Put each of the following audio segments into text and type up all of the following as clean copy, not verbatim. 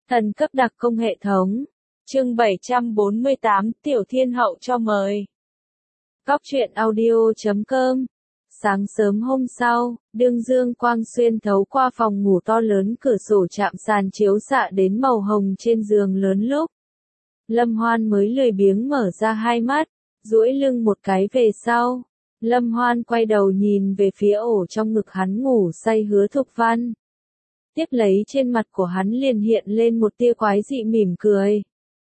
Thần cấp đặc công hệ thống. Chương 748 Tiểu Thiên Hậu cho mời. Góc truyện audio.com. Sáng sớm hôm sau, đương dương quang xuyên thấu qua phòng ngủ to lớn cửa sổ chạm sàn chiếu xạ đến màu hồng trên giường lớn lúc. Lâm Hoan mới lười biếng mở ra hai mắt, duỗi lưng một cái về sau. Lâm Hoan quay đầu nhìn về phía ổ trong ngực hắn ngủ say Hứa Thục Văn. Tiếp lấy trên mặt của hắn liền hiện lên một tia quái dị mỉm cười.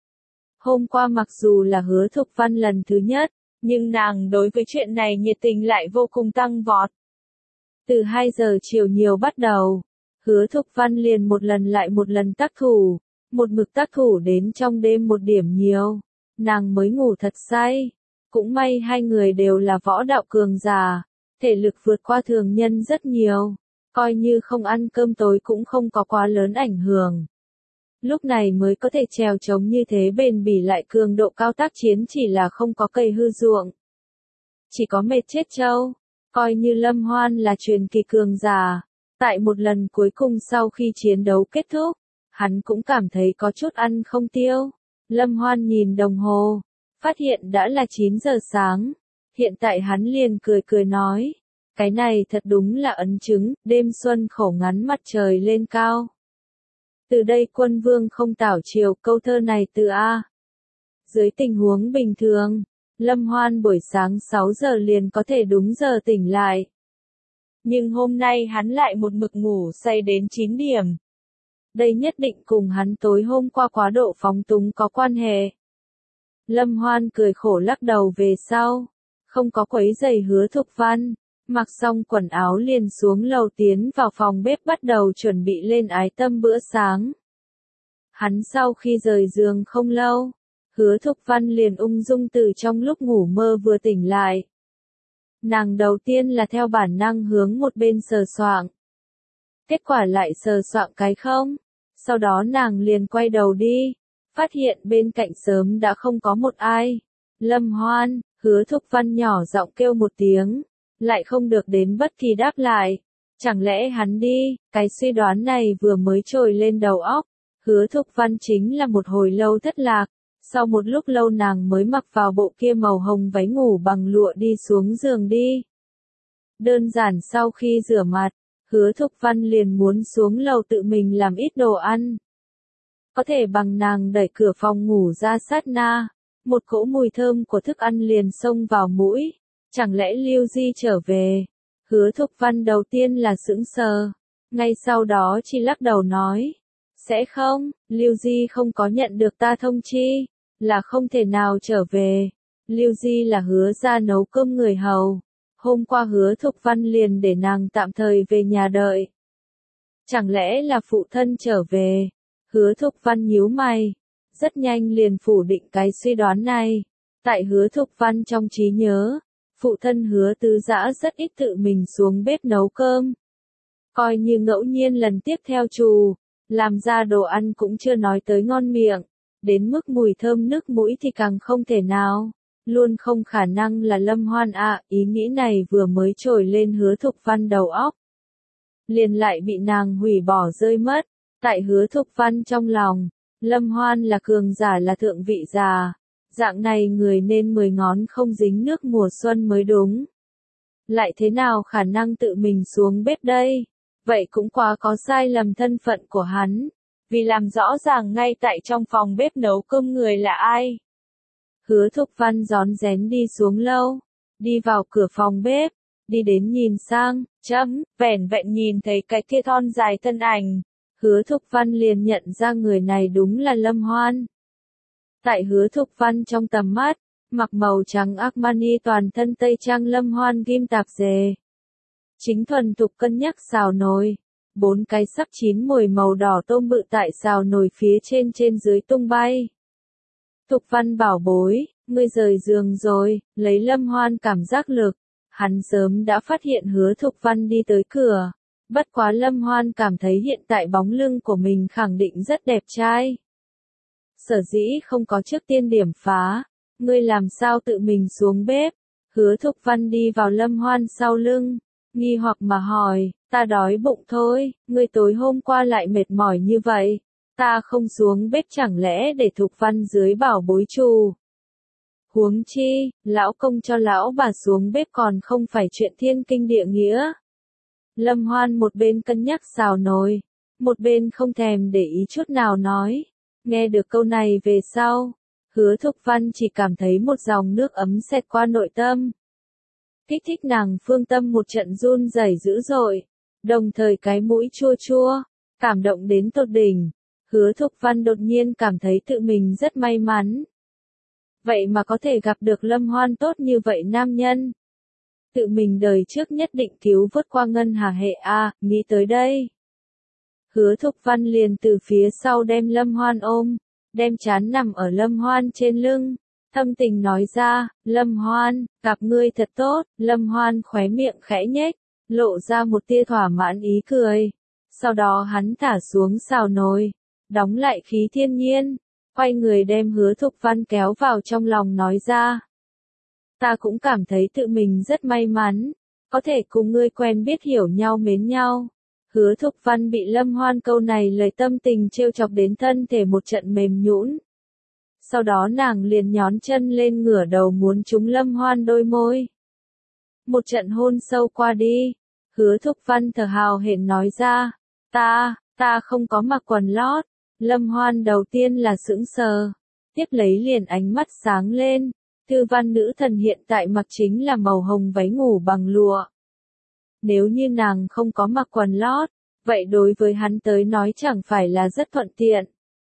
Hôm qua mặc dù là Hứa Thục Văn lần thứ nhất, nhưng nàng đối với chuyện này nhiệt tình lại vô cùng tăng vọt. Từ 2 giờ chiều nhiều bắt đầu, Hứa Thục Văn liền một lần lại một lần tác thủ, một mực tác thủ đến trong đêm một điểm nhiều, nàng mới ngủ thật say. Cũng may hai người đều là võ đạo cường giả, thể lực vượt qua thường nhân rất nhiều, coi như không ăn cơm tối cũng không có quá lớn ảnh hưởng. Lúc này mới có thể trèo trống như thế bền bỉ lại cường độ cao tác chiến, chỉ là không có cây hư ruộng. Chỉ có mệt chết trâu, coi như Lâm Hoan là truyền kỳ cường giả. Tại một lần cuối cùng sau khi chiến đấu kết thúc, hắn cũng cảm thấy có chút ăn không tiêu. Lâm Hoan nhìn đồng hồ, phát hiện đã là 9 giờ sáng. Hiện tại hắn liền cười cười nói, cái này thật đúng là ấn chứng, đêm xuân khổ ngắn mặt trời lên cao. Từ đây quân vương không tảo triều, câu thơ này từ A. Dưới tình huống bình thường, Lâm Hoan buổi sáng 6 giờ liền có thể đúng giờ tỉnh lại. Nhưng hôm nay hắn lại một mực ngủ say đến 9 điểm. Đây nhất định cùng hắn tối hôm qua quá độ phóng túng có quan hệ. Lâm Hoan cười khổ lắc đầu về sau, không có quấy rầy Hứa Thục Văn, mặc xong quần áo liền xuống lầu tiến vào phòng bếp bắt đầu chuẩn bị lên ái tâm bữa sáng. Hắn sau khi rời giường không lâu, Hứa Thục Văn liền ung dung từ trong lúc ngủ mơ vừa tỉnh lại. Nàng đầu tiên là theo bản năng hướng một bên sờ soạng. Kết quả lại sờ soạng cái không, sau đó nàng liền quay đầu đi. Phát hiện bên cạnh sớm đã không có một ai. Lâm Hoan, Hứa Thục Văn nhỏ giọng kêu một tiếng, lại không được đến bất kỳ đáp lại. Chẳng lẽ hắn đi? Cái suy đoán này vừa mới trồi lên đầu óc. Hứa Thục Văn chính là một hồi lâu thất lạc. Sau một lúc lâu nàng mới mặc vào bộ kia màu hồng váy ngủ bằng lụa đi xuống giường đi. Đơn giản sau khi rửa mặt, Hứa Thục Văn liền muốn xuống lầu tự mình làm ít đồ ăn. Có thể bằng nàng đẩy cửa phòng ngủ ra sát na, một cỗ mùi thơm của thức ăn liền xông vào mũi. Chẳng lẽ Lưu Di trở về? Hứa Thục Văn đầu tiên là sững sờ, ngay sau đó chỉ lắc đầu nói, sẽ không, Lưu Di không có nhận được ta thông chi, là không thể nào trở về. Lưu Di là Hứa gia nấu cơm người hầu, hôm qua Hứa Thục Văn liền để nàng tạm thời về nhà đợi. Chẳng lẽ là phụ thân trở về? Hứa Thục Văn nhíu mày, rất nhanh liền phủ định cái suy đoán này. Tại Hứa Thục Văn trong trí nhớ, phụ thân Hứa Tứ Dã rất ít tự mình xuống bếp nấu cơm. Coi như ngẫu nhiên lần tiếp theo trù, làm ra đồ ăn cũng chưa nói tới ngon miệng, đến mức mùi thơm nước mũi thì càng không thể nào. Luôn không khả năng là Lâm Hoan ạ, ý nghĩ này vừa mới trồi lên Hứa Thục Văn đầu óc. Liền lại bị nàng hủy bỏ rơi mất. Tại Hứa Thục Văn trong lòng, Lâm Hoan là cường giả là thượng vị già. Dạng này người nên 10 ngón không dính nước mùa xuân mới đúng. Lại thế nào khả năng tự mình xuống bếp đây? Vậy cũng quá có sai lầm thân phận của hắn. Vì làm rõ ràng ngay tại trong phòng bếp nấu cơm người là ai. Hứa Thục Văn rón rén đi xuống lâu, đi vào cửa phòng bếp, đi đến nhìn sang, vẻn vẹn nhìn thấy cái kia thon dài thân ảnh. Hứa Thục Văn liền nhận ra người này đúng là Lâm Hoan. Tại Hứa Thục Văn trong tầm mắt, mặc màu trắng Armani toàn thân tây trang Lâm Hoan ghim tạp dề. Chính thuần thục cân nhắc xào nồi, 4 cái sắp chín mùi màu đỏ tôm bự tại xào nồi phía trên dưới tung bay. Thục Văn bảo bối, ngươi rời giường rồi, lấy Lâm Hoan cảm giác lực. Hắn sớm đã phát hiện Hứa Thục Văn đi tới cửa. Bất quá Lâm Hoan cảm thấy hiện tại bóng lưng của mình khẳng định rất đẹp trai. Sở dĩ không có trước tiên điểm phá, ngươi làm sao tự mình xuống bếp? Hứa Thục Văn đi vào Lâm Hoan sau lưng, nghi hoặc mà hỏi, ta đói bụng thôi, ngươi tối hôm qua lại mệt mỏi như vậy, ta không xuống bếp chẳng lẽ để Thục Văn dưới bảo bối trù. Huống chi, lão công cho lão bà xuống bếp còn không phải chuyện thiên kinh địa nghĩa. Lâm Hoan một bên cân nhắc xào nồi, một bên không thèm để ý chút nào nói. Nghe được câu này về sau, Hứa Thục Văn chỉ cảm thấy một dòng nước ấm xẹt qua nội tâm. Kích thích nàng phương tâm một trận run rẩy dữ dội, đồng thời cái mũi chua chua, cảm động đến tột đỉnh. Hứa Thục Văn đột nhiên cảm thấy tự mình rất may mắn. Vậy mà có thể gặp được Lâm Hoan tốt như vậy nam nhân. Tự mình đời trước nhất định cứu vớt qua ngân hà hệ A, nghĩ tới đây. Hứa Thục Văn liền từ phía sau đem Lâm Hoan ôm, đem trán nằm ở Lâm Hoan trên lưng. Thâm tình nói ra, Lâm Hoan, gặp ngươi thật tốt. Lâm Hoan khóe miệng khẽ nhếch, lộ ra một tia thỏa mãn ý cười. Sau đó hắn thả xuống xào nồi, đóng lại khí thiên nhiên, quay người đem Hứa Thục Văn kéo vào trong lòng nói ra. Ta cũng cảm thấy tự mình rất may mắn, có thể cùng ngươi quen biết hiểu nhau mến nhau. Hứa Thục Văn bị Lâm Hoan câu này lời tâm tình trêu chọc đến thân thể một trận mềm nhũn. Sau đó nàng liền nhón chân lên ngửa đầu muốn trúng Lâm Hoan đôi môi. Một trận hôn sâu qua đi, Hứa Thục Văn thở hào hển nói ra, ta không có mặc quần lót. Lâm Hoan đầu tiên là sững sờ, tiếp lấy liền ánh mắt sáng lên. Thư văn nữ thần hiện tại mặc chính là màu hồng váy ngủ bằng lụa. Nếu như nàng không có mặc quần lót, vậy đối với hắn tới nói chẳng phải là rất thuận tiện.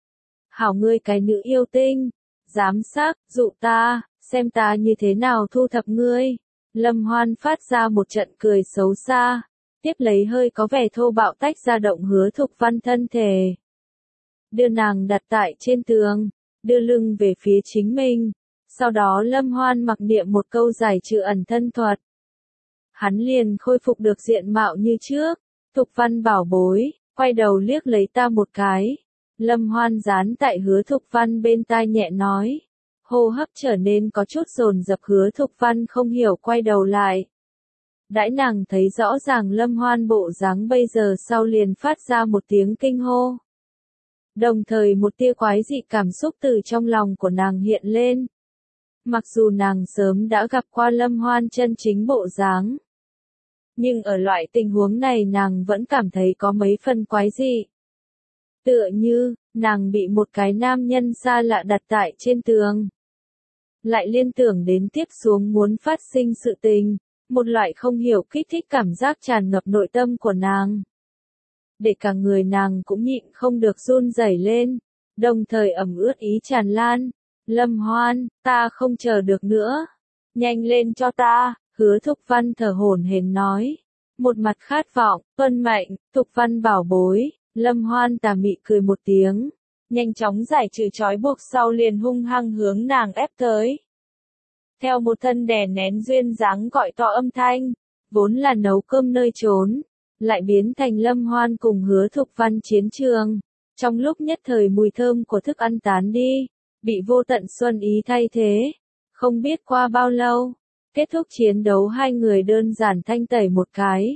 Hảo ngươi cái nữ yêu tinh, dám sắc, dụ ta, xem ta như thế nào thu thập ngươi. Lâm Hoan phát ra một trận cười xấu xa, tiếp lấy hơi có vẻ thô bạo tách ra động Hứa Thục Văn thân thể. Đưa nàng đặt tại trên tường, đưa lưng về phía chính mình. Sau đó Lâm Hoan mặc niệm một câu giải trừ ẩn thân thuật. Hắn liền khôi phục được diện mạo như trước. Thục Văn bảo bối, quay đầu liếc lấy ta một cái. Lâm Hoan dán tại Hứa Thục Văn bên tai nhẹ nói. Hô hấp trở nên có chút dồn dập. Hứa Thục Văn không hiểu quay đầu lại. Đãi nàng thấy rõ ràng Lâm Hoan bộ dáng bây giờ sau liền phát ra một tiếng kinh hô. Đồng thời một tia quái dị cảm xúc từ trong lòng của nàng hiện lên. Mặc dù nàng sớm đã gặp qua Lâm Hoan chân chính bộ dáng, nhưng ở loại tình huống này nàng vẫn cảm thấy có mấy phần quái dị. Tựa như, nàng bị một cái nam nhân xa lạ đặt tại trên tường. Lại liên tưởng đến tiếp xuống muốn phát sinh sự tình, một loại không hiểu kích thích cảm giác tràn ngập nội tâm của nàng. Để cả người nàng cũng nhịn không được run rẩy lên, đồng thời ẩm ướt ý tràn lan. Lâm Hoan, ta không chờ được nữa. Nhanh lên cho ta, Hứa Thục Văn thở hổn hển nói. Một mặt khát vọng, tuân mệnh, Thục Văn bảo bối. Lâm Hoan tà mị cười một tiếng, nhanh chóng giải trừ trói buộc sau liền hung hăng hướng nàng ép tới. Theo một thân đè nén duyên dáng gọi to âm thanh, vốn là nấu cơm nơi trốn, lại biến thành Lâm Hoan cùng Hứa Thục Văn chiến trường. Trong lúc nhất thời mùi thơm của thức ăn tán đi, bị vô tận xuân ý thay thế. Không biết qua bao lâu, kết thúc chiến đấu hai người đơn giản thanh tẩy một cái.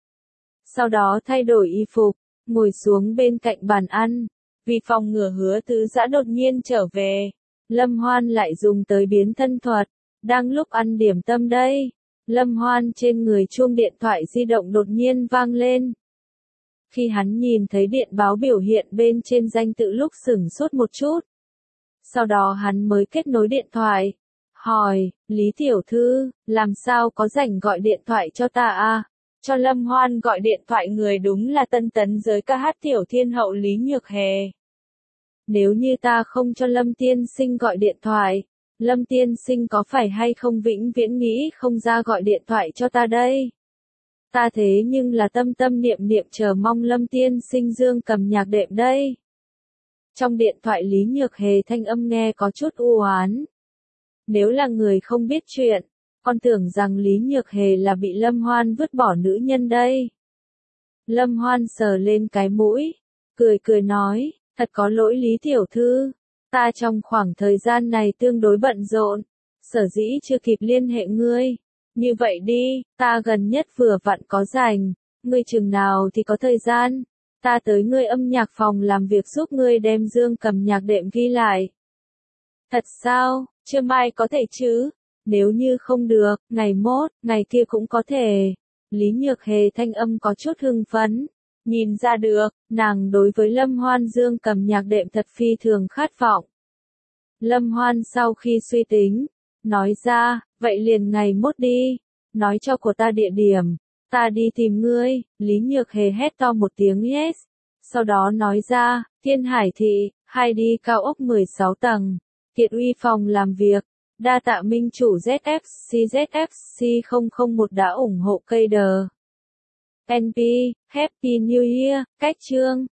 Sau đó thay đổi y phục, ngồi xuống bên cạnh bàn ăn. Vì phòng ngừa Hứa Tứ Dã đột nhiên trở về, Lâm Hoan lại dùng tới biến thân thuật. Đang lúc ăn điểm tâm đây, Lâm Hoan trên người chuông điện thoại di động đột nhiên vang lên. Khi hắn nhìn thấy điện báo biểu hiện bên trên danh tự lúc sửng sốt một chút. Sau đó hắn mới kết nối điện thoại, hỏi, Lý Tiểu Thư, làm sao có rảnh gọi điện thoại cho ta à? Cho Lâm Hoan gọi điện thoại người đúng là tân tấn giới ca hát tiểu thiên hậu Lý Nhược Hề. Nếu như ta không cho Lâm Tiên Sinh gọi điện thoại, Lâm Tiên Sinh có phải hay không vĩnh viễn nghĩ không ra gọi điện thoại cho ta đây? Ta thế nhưng là tâm tâm niệm niệm chờ mong Lâm Tiên Sinh dương cầm nhạc đệm đây. Trong điện thoại Lý Nhược Hề thanh âm nghe có chút u oán. Nếu là người không biết chuyện, con tưởng rằng Lý Nhược Hề là bị Lâm Hoan vứt bỏ nữ nhân đây. Lâm Hoan sờ lên cái mũi, cười cười nói, thật có lỗi Lý Tiểu Thư, ta trong khoảng thời gian này tương đối bận rộn, sở dĩ chưa kịp liên hệ ngươi. Như vậy đi, ta gần nhất vừa vặn có rảnh, ngươi chừng nào thì có thời gian, ta tới ngươi âm nhạc phòng làm việc giúp ngươi đem dương cầm nhạc đệm ghi lại. Thật sao, trưa mai có thể chứ? Nếu như không được, ngày mốt, ngày kia cũng có thể. Lý Nhược Hề thanh âm có chút hưng phấn. Nhìn ra được, nàng đối với Lâm Hoan dương cầm nhạc đệm thật phi thường khát vọng. Lâm Hoan sau khi suy tính, nói ra, vậy liền ngày mốt đi, nói cho của ta địa điểm, ta đi tìm ngươi. Lý Nhược Hề hét to một tiếng yes, sau đó nói ra, Thiên Hải Thị, hai đi cao ốc 16 tầng, Kiệt Uy phòng làm việc. Đa tạ minh chủ ZFC 001 đã ủng hộ cây đờ. NP, Happy New Year, cách chương.